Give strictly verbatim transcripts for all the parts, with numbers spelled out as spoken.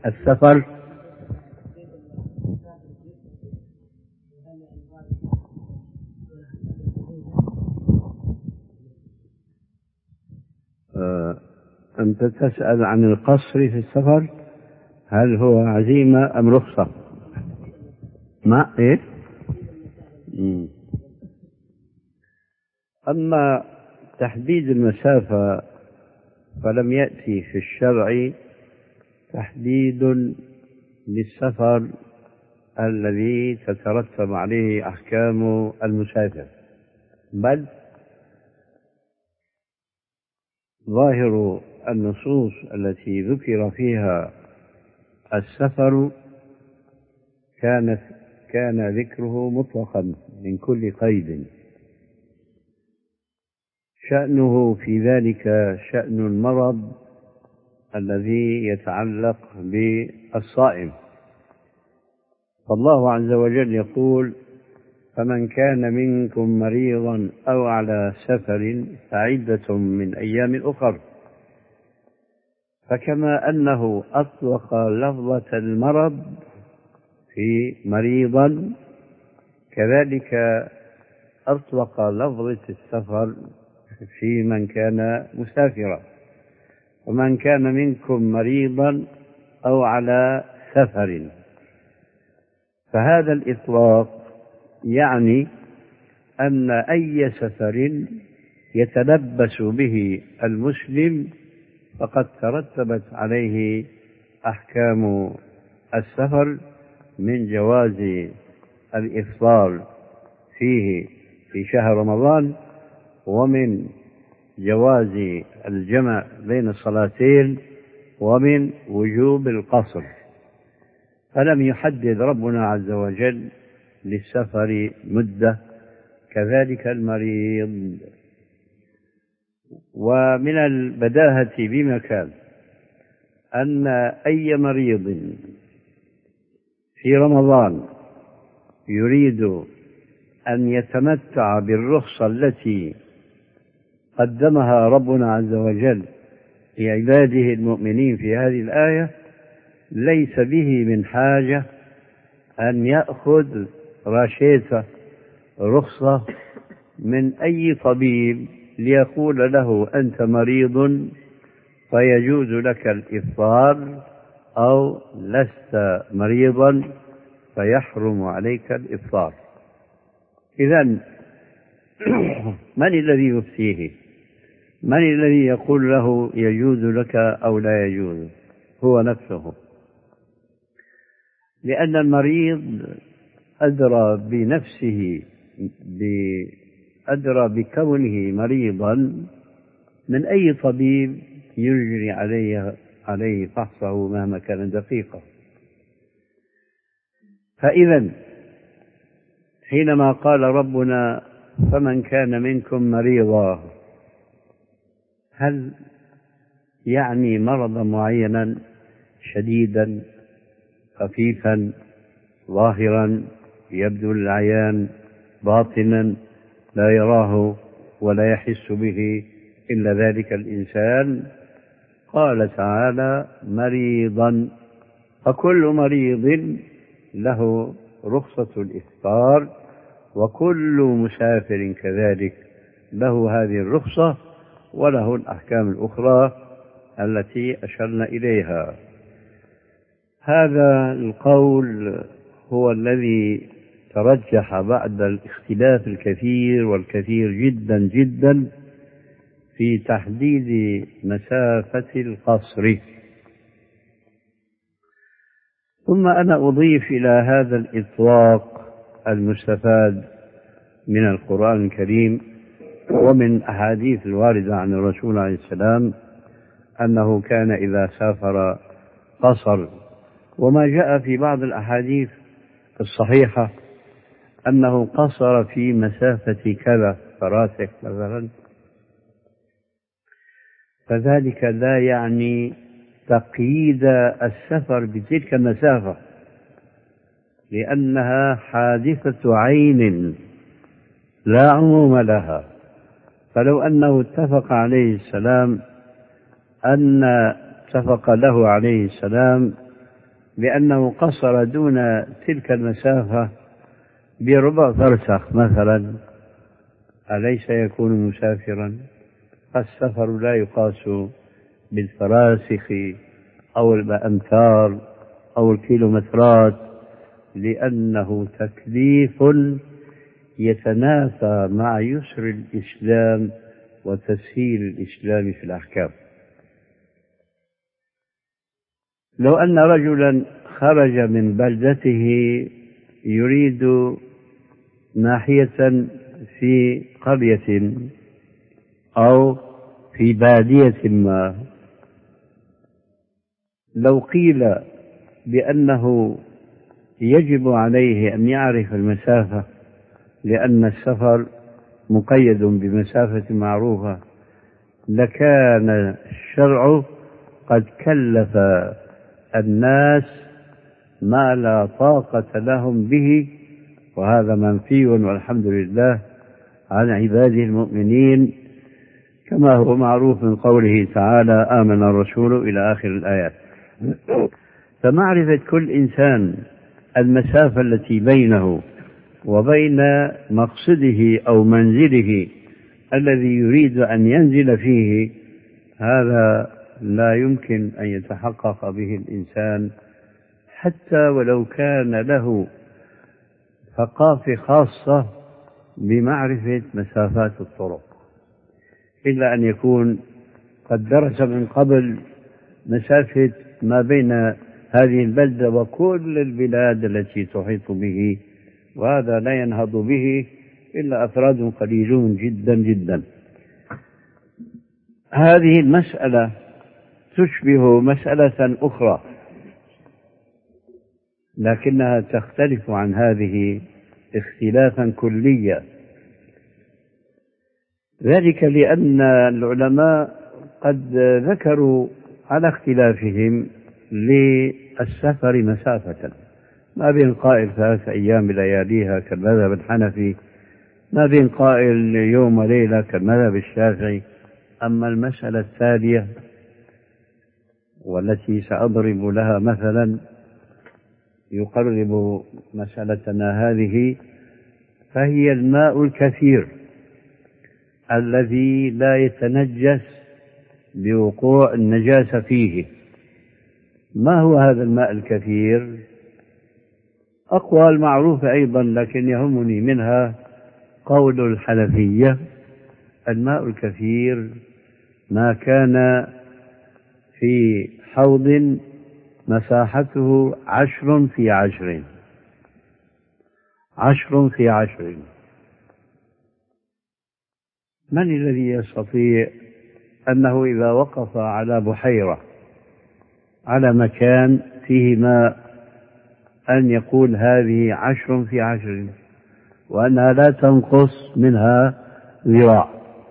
السفر. آه، أنت تسأل عن القصر في السفر، هل هو عزيمة أم رخصة؟ ما إيه؟ مم. أما تحديد المسافة فلم يأتي في الشرع تحديد للسفر الذي تترتب عليه أحكام المسافر، بل ظاهر النصوص التي ذكر فيها السفر كانت كان ذكره مطلقا من كل قيد، شأنه في ذلك شأن المرض الذي يتعلق بالصائم. فالله عز وجل يقول: فمن كان منكم مريضا أو على سفر فعدة من أيام أخر. فكما أنه أطلق لفظة المرض في مريضا، كذلك أطلق لفظة السفر في من كان مسافرا. ومن كان منكم مريضا أو على سفر، فهذا الإطلاق يعني أن أي سفر يتلبس به المسلم فقد ترتبت عليه أحكام السفر، من جواز الإفطار فيه في شهر رمضان، ومن جواز الجمع بين الصلاتين، ومن وجوب القصر. فلم يحدد ربنا عز وجل للسفر مدة، كذلك المريض. ومن البداهة بمكان أن أي مريض في رمضان يريد أن يتمتع بالرخصة التي قدمها ربنا عز وجل لعباده المؤمنين في هذه الآية، ليس به من حاجة أن يأخذ راشيته رخصة من أي طبيب ليقول له أنت مريض فيجوز لك الإفطار، أو لست مريضا فيحرم عليك الإفطار. إذن من الذي يفتيه؟ من الذي يقول له يجوز لك أو لا يجوز؟ هو نفسه، لأن المريض أدرى بنفسه، أدرى بكونه مريضا من أي طبيب يجري عليه عليه فحصه مهما كان دقيقا. فإذا حينما قال ربنا: فمن كان منكم مريضا، هل يعني مرضا معينا شديدا خفيفا ظاهرا يبدو للعيان باطنا لا يراه ولا يحس به إلا ذلك الإنسان؟ قال تعالى: مريضا. فكل مريض له رخصة الإفطار، وكل مسافر كذلك له هذه الرخصة، وله الأحكام الأخرى التي أشرنا إليها. هذا القول هو الذي ترجح بعد الاختلاف الكثير والكثير جدا جدا في تحديد مسافة القصر. ثم أنا أضيف إلى هذا الإطلاق المستفاد من القرآن الكريم ومن أحاديث الواردة عن الرسول عليه السلام أنه كان إذا سافر قصر، وما جاء في بعض الأحاديث الصحيحة أنه قصر في مسافة كذا فراسخ مثلا، فذلك لا يعني تقييد السفر بتلك المسافة، لأنها حادثة عين لا عموم لها. فلو أنه اتفق عليه السلام أن اتفق له عليه السلام بأنه قصر دون تلك المسافة بربع فرسخ مثلا، أليس يكون مسافرا؟ السفر لا يقاس بالفراسخ أو الأمتار أو الكيلومترات، لأنه تكليف يتنافى مع يسر الإسلام وتسهيل الإسلام في الأحكام. لو أن رجلا خرج من بلدته يريد ناحية في قرية أو في بادية ما، لو قيل بأنه يجب عليه أن يعرف المسافة لأن السفر مقيد بمسافة معروفة، لكان الشرع قد كلف الناس ما لا طاقة لهم به، وهذا منفي والحمد لله عن عباده المؤمنين، كما هو معروف من قوله تعالى آمن الرسول إلى آخر الآيات. فمعرفة كل إنسان المسافة التي بينه وبين مقصده أو منزله الذي يريد أن ينزل فيه، هذا لا يمكن أن يتحقق به الإنسان حتى ولو كان له ثقافة خاصة بمعرفة مسافات الطرق، إلا أن يكون قد درس من قبل مسافة ما بين هذه البلدة وكل البلاد التي تحيط به، وهذا لا ينهض به إلا أفراد قليلون جدا جدا. هذه المسألة تشبه مسألة أخرى لكنها تختلف عن هذه اختلافا كليا، ذلك لأن العلماء قد ذكروا على اختلافهم للسفر مسافة، ما بين قائل ثلاث أيام بلياليها كالمذهب الحنفي، ما بين قائل يوم وليلة كالمذهب الشافعي. أما المسألة التالية والتي سأضرب لها مثلا يقرب مسألتنا هذه، فهي الماء الكثير الذي لا يتنجس بوقوع النجاسة فيه. ما هو هذا الماء الكثير؟ أقوال معروفة أيضا، لكن يهمني منها قول الحنفية: الماء الكثير ما كان في حوض مساحته عشر في عشر عشر في عشر. من الذي يستطيع أنه إذا وقف على بحيرة على مكان فيه ماء أن يقول هذه عشر في عشر وأنها لا تنقص منها ذراع؟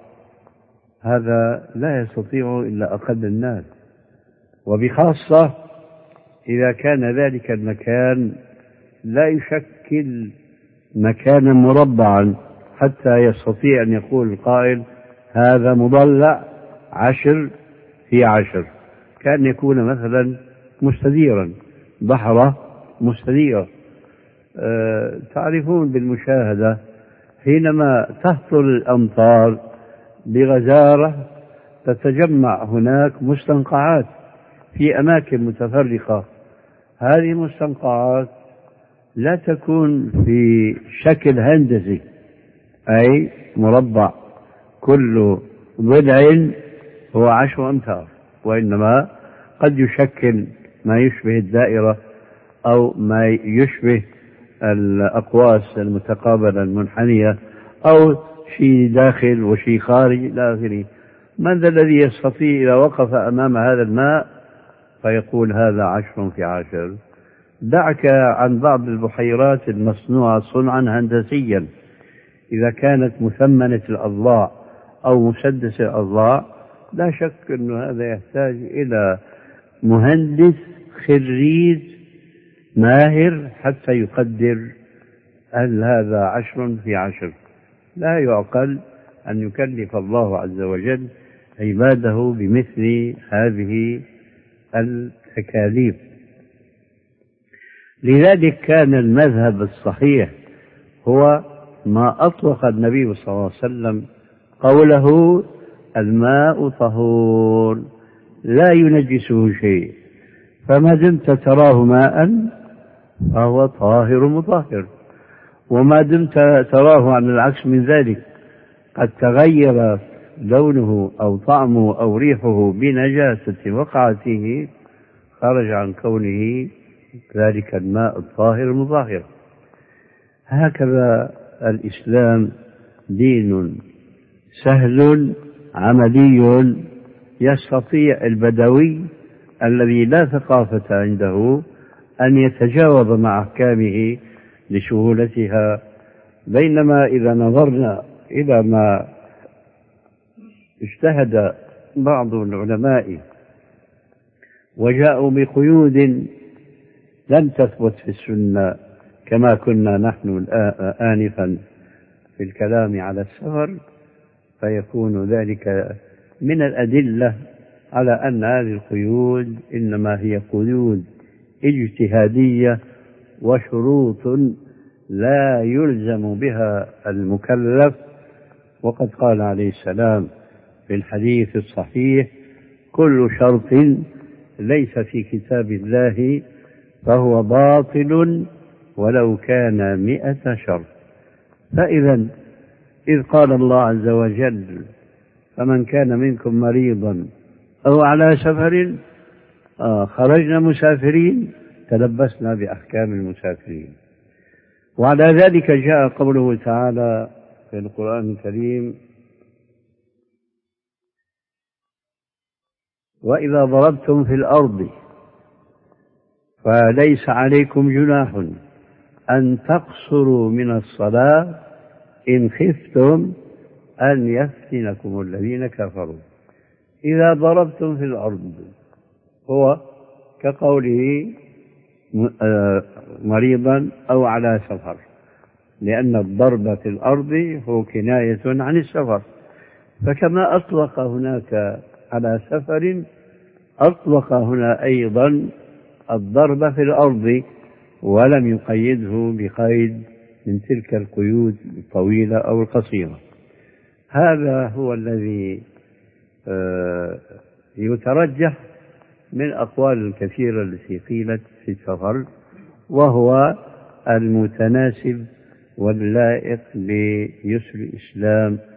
هذا لا يستطيع إلا أقل الناس، وبخاصة إذا كان ذلك المكان لا يشكل مكانا مربعا حتى يستطيع أن يقول القائل هذا مضلع عشر في عشر، كأن يكون مثلا مستديرا، بحرة مستديرة. أه تعرفون بالمشاهدة حينما تهطل الأمطار بغزارة تتجمع هناك مستنقعات في أماكن متفرقة، هذه المستنقعات لا تكون في شكل هندسي أي مربع كل ضلع هو عشر أمتار، وإنما قد يشكل ما يشبه الدائرة أو ما يشبه الأقواس المتقابلة المنحنية أو شيء داخل وشيء خارج إلى آخره. من ذا الذي يستطيع إذا وقف أمام هذا الماء فيقول هذا عشر في عشر؟ دعك عن بعض البحيرات المصنوعة صنعا هندسيا، إذا كانت مثمنة الأضلاع أو مسدسة الأضلاع لا شك أن هذا يحتاج إلى مهندس خريج ماهر حتى يقدر هل هذا عشر في عشر. لا يعقل أن يكلف الله عز وجل عباده بمثل هذه التكاليف. لذلك كان المذهب الصحيح هو ما أطلق النبي صلى الله عليه وسلم قوله الماء طهور لا ينجسه شيء، فما دمت تراه ماء فهو طاهر مطهر، وما دمت تراه عن العكس من ذلك قد تغير لونه أو طعمه أو ريحه بنجاسة وقعته خرج عن كونه ذلك الماء الطاهر المطهر. هكذا الإسلام دين سهل عملي، يستطيع البدوي الذي لا ثقافة عنده أن يتجاوب مع أحكامه لسهولتها، بينما إذا نظرنا إلى ما اجتهد بعض العلماء وجاءوا بقيود لم تثبت في السنة كما كنا نحن آنفا في الكلام على السفر، فيكون ذلك من الأدلة على أن هذه القيود إنما هي قيود اجتهادية وشروط لا يلزم بها المكلف. وقد قال عليه السلام في الحديث الصحيح كل شرط ليس في كتاب الله فهو باطل ولو كان مئة شرط. فإذا إذ قال الله عز وجل فمن كان منكم مريضا أو على سفر آه خرجنا مسافرين تلبسنا بأحكام المسافرين. وعلى ذلك جاء قوله تعالى في القرآن الكريم وإذا ضربتم في الأرض فليس عليكم جناح أن تقصروا من الصلاة إن خفتم أن يفتنكم الذين كفروا. إذا ضربتم في الأرض هو كقوله مريضا أو على سفر، لأن الضرب في الأرض هو كناية عن السفر، فكما أطلق هناك على سفر أطلق هنا أيضا الضرب في الأرض ولم يقيده بقيد من تلك القيود الطويلة أو القصيرة. هذا هو الذي يترجح من الأقوال الكثيرة التي قيلت في السفر، وهو المتناسب واللائق بيسر الإسلام